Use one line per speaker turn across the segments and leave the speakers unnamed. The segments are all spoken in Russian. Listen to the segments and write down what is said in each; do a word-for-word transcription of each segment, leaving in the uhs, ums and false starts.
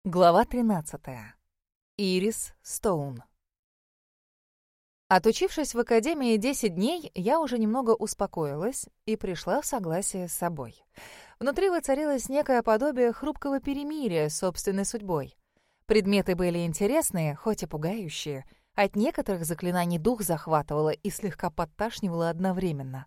Глава тринадцатая. Ирис Стоун. Отучившись в академии десять дней, я уже немного успокоилась и пришла в согласие с собой. Внутри воцарилось некое подобие хрупкого перемирия с собственной судьбой. Предметы были интересные, хоть и пугающие. От некоторых заклинаний дух захватывало и слегка подташнивало одновременно.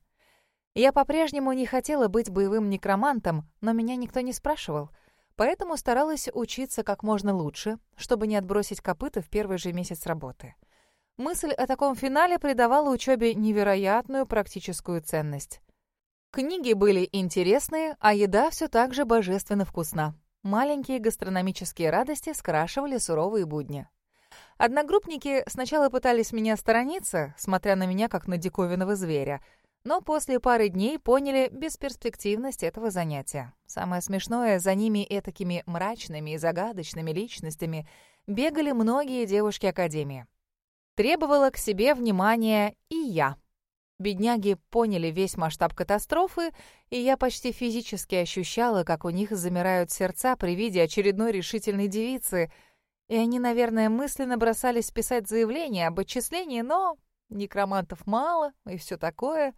Я по-прежнему не хотела быть боевым некромантом, но меня никто не спрашивал — поэтому старалась учиться как можно лучше, чтобы не отбросить копыта в первый же месяц работы. Мысль о таком финале придавала учебе невероятную практическую ценность. Книги были интересные, а еда все так же божественно вкусна. Маленькие гастрономические радости скрашивали суровые будни. Одногруппники сначала пытались меня сторониться, смотря на меня как на диковинного зверя, но после пары дней поняли бесперспективность этого занятия. Самое смешное, за ними этакими мрачными и загадочными личностями бегали многие девушки Академии. Требовала к себе внимания и я. Бедняги поняли весь масштаб катастрофы, и я почти физически ощущала, как у них замирают сердца при виде очередной решительной девицы, и они, наверное, мысленно бросались писать заявление об отчислении, но некромантов мало и все такое.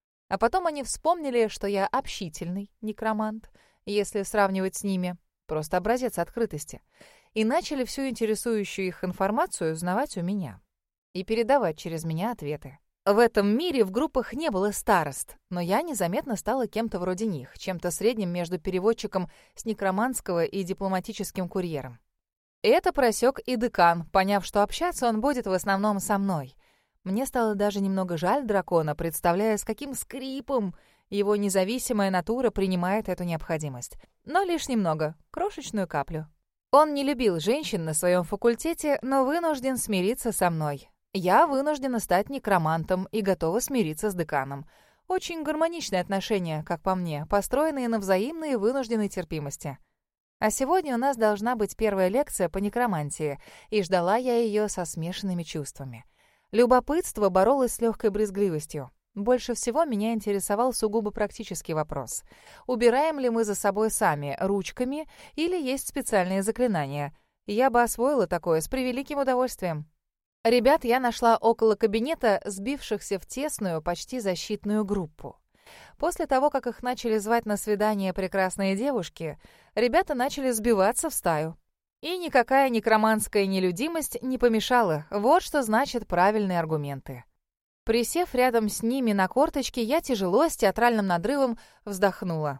А потом они вспомнили, что я общительный некромант, если сравнивать с ними, просто образец открытости, и начали всю интересующую их информацию узнавать у меня и передавать через меня ответы. В этом мире в группах не было старост, но я незаметно стала кем-то вроде них, чем-то средним между переводчиком с некроманского и дипломатическим курьером. Это просек и декан, поняв, что общаться он будет в основном со мной. Мне стало даже немного жаль дракона, представляя, с каким скрипом его независимая натура принимает эту необходимость. Но лишь немного, крошечную каплю. Он не любил женщин на своем факультете, но вынужден смириться со мной. Я вынуждена стать некромантом и готова смириться с деканом. Очень гармоничные отношения, как по мне, построенные на взаимной и вынужденной терпимости. А сегодня у нас должна быть первая лекция по некромантии, и ждала я ее со смешанными чувствами. Любопытство боролось с легкой брезгливостью. Больше всего меня интересовал сугубо практический вопрос. Убираем ли мы за собой сами, ручками, или есть специальные заклинания? Я бы освоила такое с превеликим удовольствием. Ребят я нашла около кабинета, сбившихся в тесную, почти защитную группу. После того, как их начали звать на свидание прекрасные девушки, ребята начали сбиваться в стаю. И никакая некроманская нелюдимость не помешала. Вот что значит правильные аргументы. Присев рядом с ними на корточке, я тяжело, с театральным надрывом вздохнула.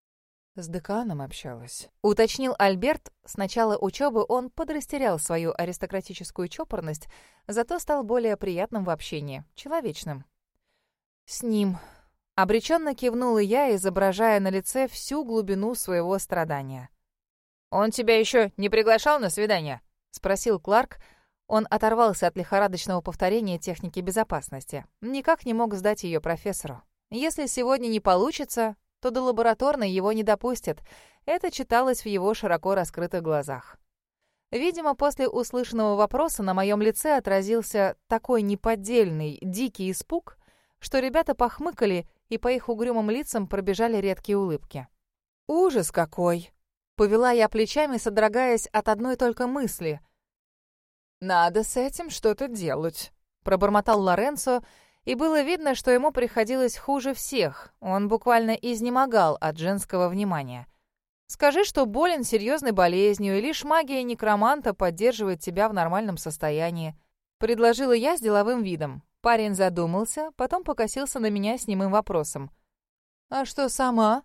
«С деканом общалась», — уточнил Альберт. С начала учебы он подрастерял свою аристократическую чопорность, зато стал более приятным в общении, человечным. «С ним», — обреченно кивнула я, изображая на лице всю глубину своего страдания. «Он тебя еще не приглашал на свидание?» — спросил Кларк. Он оторвался от лихорадочного повторения техники безопасности. Никак не мог сдать ее профессору. Если сегодня не получится, то до лабораторной его не допустят. Это читалось в его широко раскрытых глазах. Видимо, после услышанного вопроса на моем лице отразился такой неподдельный, дикий испуг, что ребята похмыкали, и по их угрюмым лицам пробежали редкие улыбки. «Ужас какой!» Повела я плечами, содрогаясь от одной только мысли. «Надо с этим что-то делать», — пробормотал Лоренцо, и было видно, что ему приходилось хуже всех. Он буквально изнемогал от женского внимания. «Скажи, что болен серьезной болезнью, и лишь магия некроманта поддерживает тебя в нормальном состоянии», — предложила я с деловым видом. Парень задумался, потом покосился на меня с немым вопросом. «А что сама?»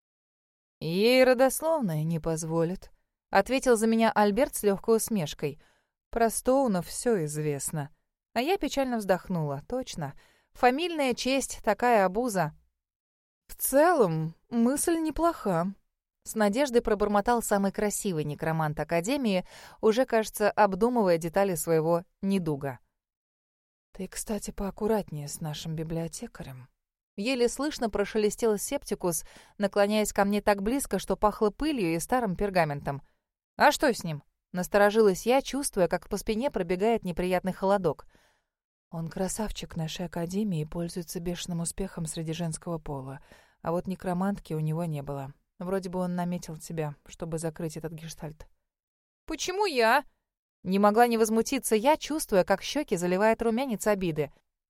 «Ей родословная не позволит», — ответил за меня Альберт с легкой усмешкой. «Про Стоунов все известно». А я печально вздохнула. Точно. Фамильная честь — такая обуза. «В целом, мысль неплоха», — с надеждой пробормотал самый красивый некромант Академии, уже, кажется, обдумывая детали своего недуга. «Ты, кстати, поаккуратнее с нашим библиотекарем». Еле слышно прошелестел септикус, наклоняясь ко мне так близко, что пахло пылью и старым пергаментом. «А что с ним?» — насторожилась я, чувствуя, как по спине пробегает неприятный холодок. «Он красавчик нашей академии и пользуется бешеным успехом среди женского пола, а вот некромантки у него не было. Вроде бы он наметил тебя, чтобы закрыть этот гештальт». «Почему я?» Не могла не возмутиться я, чувствуя, как щеки заливает румянец обиды.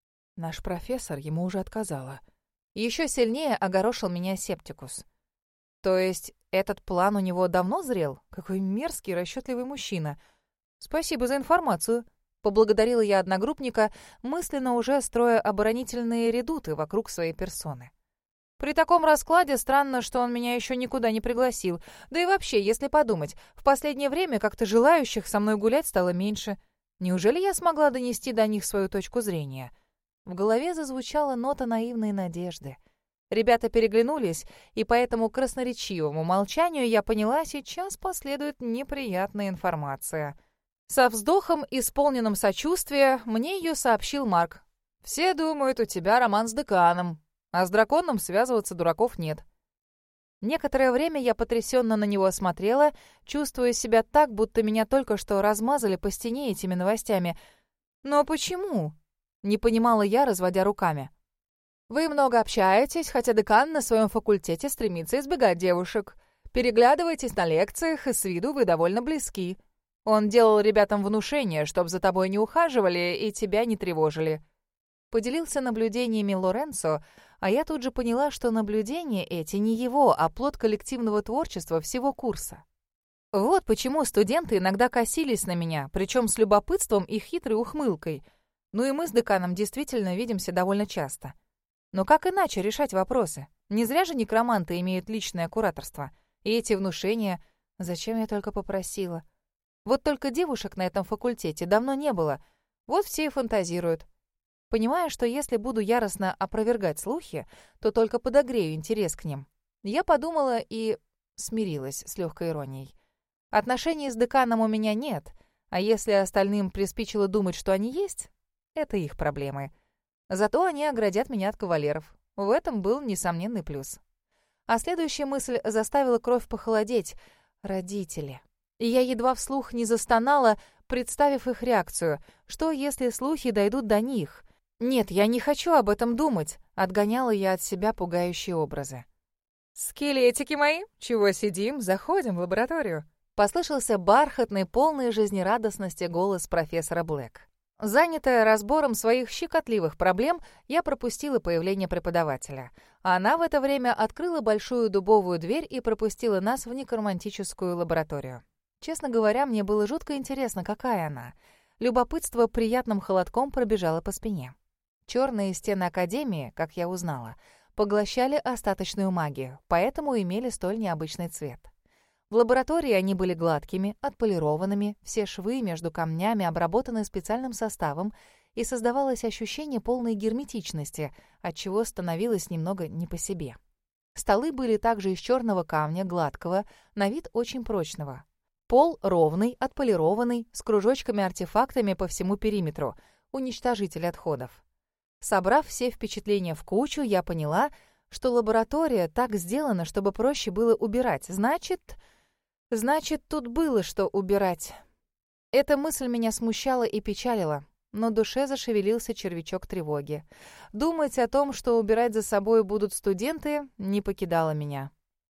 Наш профессор ему уже отказала.
Еще сильнее огорошил меня Септикус. То есть этот план у него давно зрел? Какой мерзкий, расчетливый мужчина. Спасибо за информацию. Поблагодарила я одногруппника, мысленно уже строя оборонительные редуты вокруг своей персоны. При таком раскладе странно, что он меня еще никуда не пригласил. Да и вообще, если подумать, в последнее время как-то желающих со мной гулять стало меньше. Неужели я смогла донести до них свою точку зрения? В голове зазвучала нота наивной надежды. Ребята переглянулись, и по этому красноречивому молчанию я поняла, сейчас последует неприятная информация. Со вздохом, исполненным сочувствия, мне ее сообщил Марк. «Все думают, у тебя роман с деканом, а с драконом связываться дураков нет». Некоторое время я потрясенно на него смотрела, чувствуя себя так, будто меня только что размазали по стене этими новостями. «Но почему?» — не понимала я, разводя руками. «Вы много общаетесь, хотя декан на своем факультете стремится избегать девушек. Переглядываетесь на лекциях, и с виду вы довольно близки. Он делал ребятам внушение, чтоб за тобой не ухаживали и тебя не тревожили». Поделился наблюдениями Лоренцо, а я тут же поняла, что наблюдения эти не его, а плод коллективного творчества всего курса. Вот почему студенты иногда косились на меня, причем с любопытством и хитрой ухмылкой. Ну и мы с деканом действительно видимся довольно часто. Но как иначе решать вопросы? Не зря же некроманты имеют личное кураторство. И эти внушения... Зачем я только попросила? Вот только девушек на этом факультете давно не было. Вот все и фантазируют. Понимая, что если буду яростно опровергать слухи, то только подогрею интерес к ним, я подумала и смирилась с легкой иронией. Отношений с деканом у меня нет, а если остальным приспичило думать, что они есть, это их проблемы. Зато они оградят меня от кавалеров. В этом был несомненный плюс. А следующая мысль заставила кровь похолодеть. Родители. И я едва вслух не застонала, представив их реакцию. Что, если слухи дойдут до них? Нет, я не хочу об этом думать. Отгоняла я от себя пугающие образы. «Скелетики мои, чего сидим? Заходим в лабораторию». Послышался бархатный, полный жизнерадостности голос профессора Блэк. Занятая разбором своих щекотливых проблем, я пропустила появление преподавателя. Она в это время открыла большую дубовую дверь и пропустила нас в некромантическую лабораторию. Честно говоря, мне было жутко интересно, какая она. Любопытство приятным холодком пробежало по спине. Черные стены Академии, как я узнала, поглощали остаточную магию, поэтому имели столь необычный цвет. В лаборатории они были гладкими, отполированными, все швы между камнями обработаны специальным составом, и создавалось ощущение полной герметичности, отчего становилось немного не по себе. Столы были также из черного камня, гладкого, на вид очень прочного. Пол ровный, отполированный, с кружочками-артефактами по всему периметру, уничтожитель отходов. Собрав все впечатления в кучу, я поняла, что лаборатория так сделана, чтобы проще было убирать. Значит, значит, тут было что убирать. Эта мысль меня смущала и печалила, но в душе зашевелился червячок тревоги. Думать о том, что убирать за собой будут студенты, не покидало меня.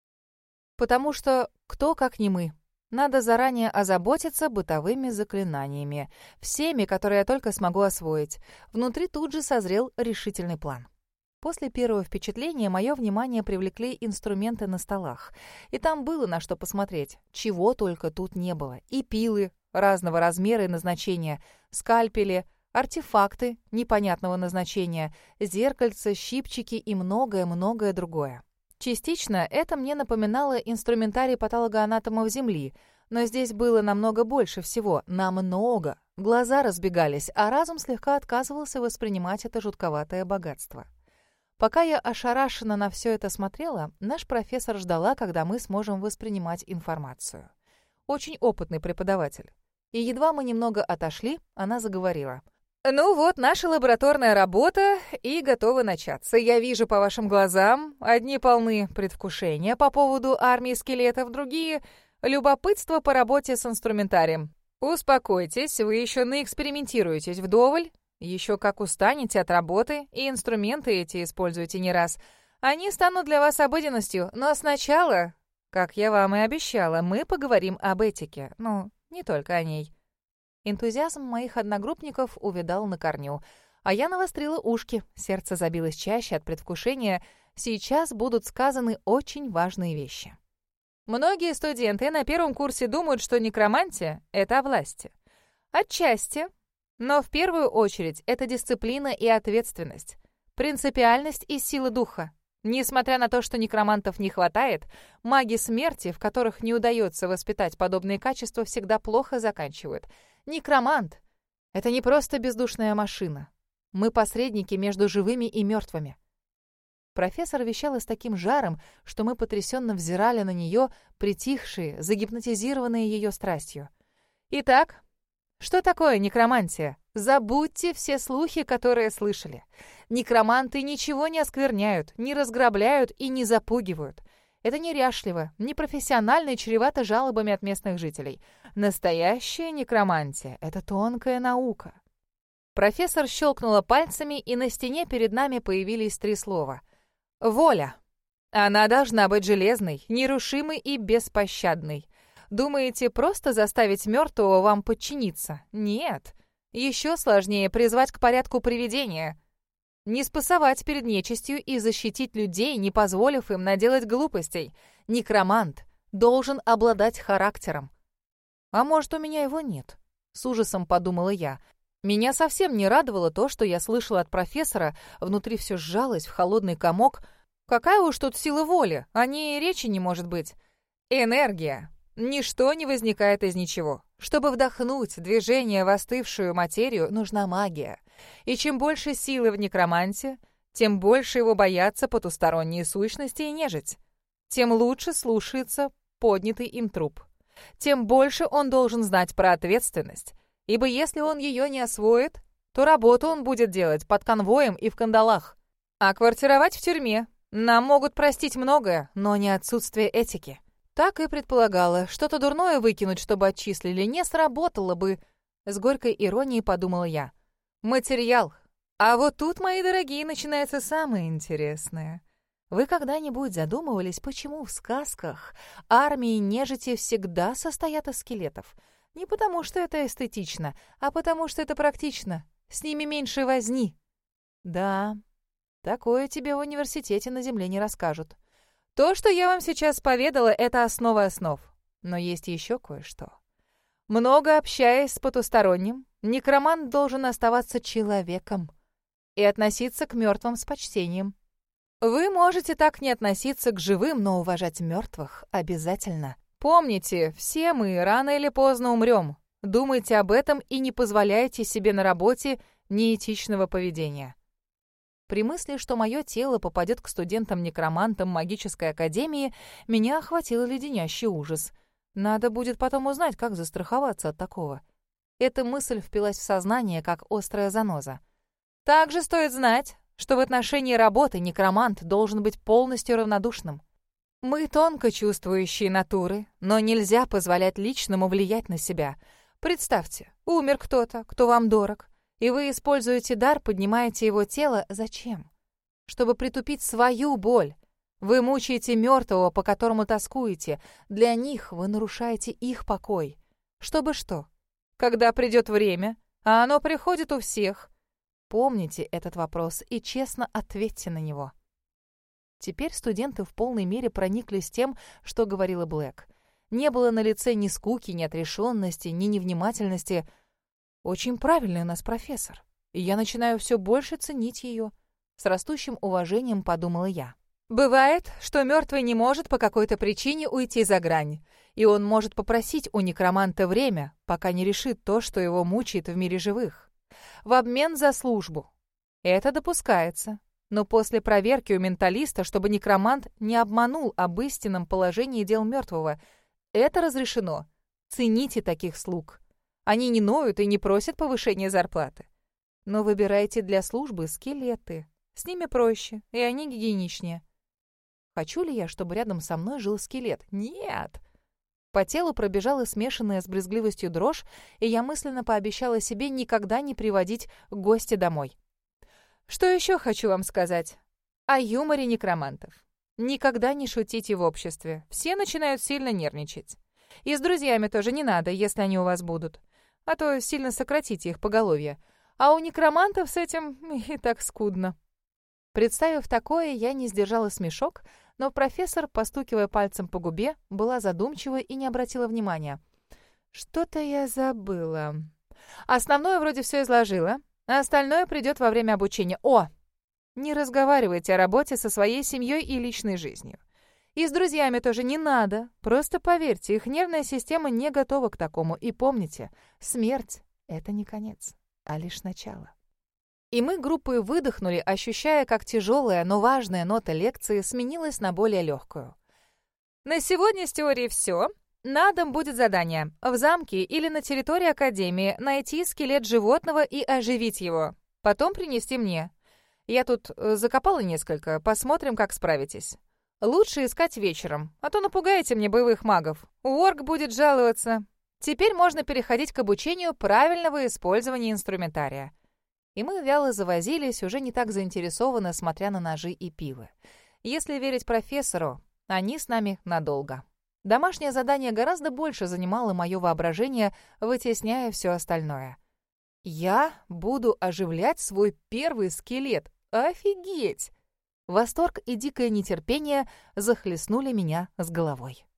Потому что кто, как не мы. Надо заранее озаботиться бытовыми заклинаниями, всеми, которые я только смогу освоить. Внутри тут же созрел решительный план. После первого впечатления мое внимание привлекли инструменты на столах. И там было на что посмотреть. Чего только тут не было. И пилы разного размера и назначения, скальпели, артефакты непонятного назначения, зеркальца, щипчики и многое-многое другое. Частично это мне напоминало инструментарий патологоанатомов Земли, но здесь было намного больше всего, намного. Глаза разбегались, а разум слегка отказывался воспринимать это жутковатое богатство. Пока я ошарашенно на все это смотрела, наш профессор ждала, когда мы сможем воспринимать информацию. Очень опытный преподаватель. И едва мы немного отошли, она заговорила. «Ну вот, наша лабораторная работа и готова начаться. Я вижу по вашим глазам, одни полны предвкушения по поводу армии скелетов, другие — любопытство по работе с инструментарием. Успокойтесь, вы еще наэкспериментируетесь вдоволь, еще как устанете от работы, и инструменты эти используйте не раз. Они станут для вас обыденностью, но сначала, как я вам и обещала, мы поговорим об этике. Ну, не только о ней. Энтузиазм моих одногруппников увядал на корню, а я навострила ушки, сердце забилось чаще от предвкушения. Сейчас будут сказаны очень важные вещи. Многие студенты на первом курсе думают, что некромантия — это о власти. Отчасти, но в первую очередь это дисциплина и ответственность, принципиальность и сила духа. Несмотря на то, что некромантов не хватает, маги смерти, в которых не удается воспитать подобные качества, всегда плохо заканчивают. Некромант — это не просто бездушная машина. Мы посредники между живыми и мертвыми. Профессор вещала с таким жаром, что мы потрясенно взирали на нее, притихшие, загипнотизированные ее страстью. Итак, что такое некромантия? Забудьте все слухи, которые слышали. Некроманты ничего не оскверняют, не разграбляют и не запугивают. Это неряшливо, непрофессионально и чревато жалобами от местных жителей. Настоящая некромантия — это тонкая наука. Профессор щелкнула пальцами, и на стене перед нами появились три слова. Воля. Она должна быть железной, нерушимой и беспощадной. Думаете, просто заставить мертвого вам подчиниться? Нет. Еще сложнее призвать к порядку привидения. Не спасовать перед нечистью и защитить людей, не позволив им наделать глупостей. Некромант должен обладать характером. А может, у меня его нет? С ужасом подумала я. Меня совсем не радовало то, что я слышала от профессора, внутри все сжалось в холодный комок. Какая уж тут сила воли, о ней и речи не может быть. Энергия. Ничто не возникает из ничего. Чтобы вдохнуть движение в остывшую материю, нужна магия. И чем больше силы в некроманте, тем больше его боятся потусторонние сущности и нежить. Тем лучше слушается поднятый им труп. Тем больше он должен знать про ответственность. Ибо если он ее не освоит, то работу он будет делать под конвоем и в кандалах. А квартировать в тюрьме нам могут простить многое, но не отсутствие этики. Так и предполагала, что-то дурное выкинуть, чтобы отчислили, не сработало бы. С горькой иронией подумала я. Материал. А вот тут, мои дорогие, начинается самое интересное. Вы когда-нибудь задумывались, почему в сказках армии нежити всегда состоят из скелетов? Не потому, что это эстетично, а потому, что это практично. С ними меньше возни. Да, такое тебе в университете на земле не расскажут. То, что я вам сейчас поведала, это основа основ. Но есть еще кое-что. Много общаясь с потусторонним, некромант должен оставаться человеком и относиться к мертвым с почтением. Вы можете так не относиться к живым, но уважать мертвых обязательно. Помните, все мы рано или поздно умрем. Думайте об этом и не позволяйте себе на работе неэтичного поведения. При мысли, что мое тело попадет к студентам-некромантам магической академии, меня охватил леденящий ужас. Надо будет потом узнать, как застраховаться от такого. Эта мысль впилась в сознание, как острая заноза. Также стоит знать, что в отношении работы некромант должен быть полностью равнодушным. Мы тонко чувствующие натуры, но нельзя позволять личному влиять на себя. Представьте, умер кто-то, кто вам дорог, и вы используете дар, поднимаете его тело. Зачем? Чтобы притупить свою боль. Вы мучаете мертвого, по которому тоскуете. Для них вы нарушаете их покой. Чтобы что? Когда придет время, а оно приходит у всех. Помните этот вопрос и честно ответьте на него. Теперь студенты в полной мере прониклись тем, что говорила Блэк. Не было на лице ни скуки, ни отрешенности, ни невнимательности. Очень правильный у нас профессор, и я начинаю все больше ценить ее. С растущим уважением подумала я. Бывает, что мертвый не может по какой-то причине уйти за грань, и он может попросить у некроманта время, пока не решит то, что его мучает в мире живых. В обмен за службу. Это допускается. Но после проверки у менталиста, чтобы некромант не обманул об истинном положении дел мертвого, это разрешено. Цените таких слуг. Они не ноют и не просят повышения зарплаты. Но выбирайте для службы скелеты. С ними проще, и они гигиеничнее. Хочу ли я, чтобы рядом со мной жил скелет? Нет! По телу пробежала смешанная с брезгливостью дрожь, и я мысленно пообещала себе никогда не приводить гостя домой. Что еще хочу вам сказать? О юморе некромантов. Никогда не шутите в обществе. Все начинают сильно нервничать. И с друзьями тоже не надо, если они у вас будут. А то сильно сократите их поголовье. А у некромантов с этим и так скудно». Представив такое, я не сдержала смешок, но профессор, постукивая пальцем по губе, была задумчива и не обратила внимания. «Что-то я забыла. Основное вроде все изложила, а остальное придет во время обучения. О! Не разговаривайте о работе со своей семьей и личной жизнью. И с друзьями тоже не надо. Просто поверьте, их нервная система не готова к такому. И помните, смерть — это не конец, а лишь начало». И мы группой выдохнули, ощущая, как тяжелая, но важная нота лекции сменилась на более легкую. «На сегодня с теорией все. На дом будет задание. В замке или на территории Академии найти скелет животного и оживить его. Потом принести мне. Я тут закопала несколько, посмотрим, как справитесь. Лучше искать вечером, а то напугаете мне боевых магов. Уорк будет жаловаться. Теперь можно переходить к обучению правильного использования инструментария». И мы вяло завозились, уже не так заинтересованно, смотря на ножи и пивы. Если верить профессору, они с нами надолго. Домашнее задание гораздо больше занимало мое воображение, вытесняя все остальное. Я буду оживлять свой первый скелет. Офигеть! Восторг и дикое нетерпение захлестнули меня с головой.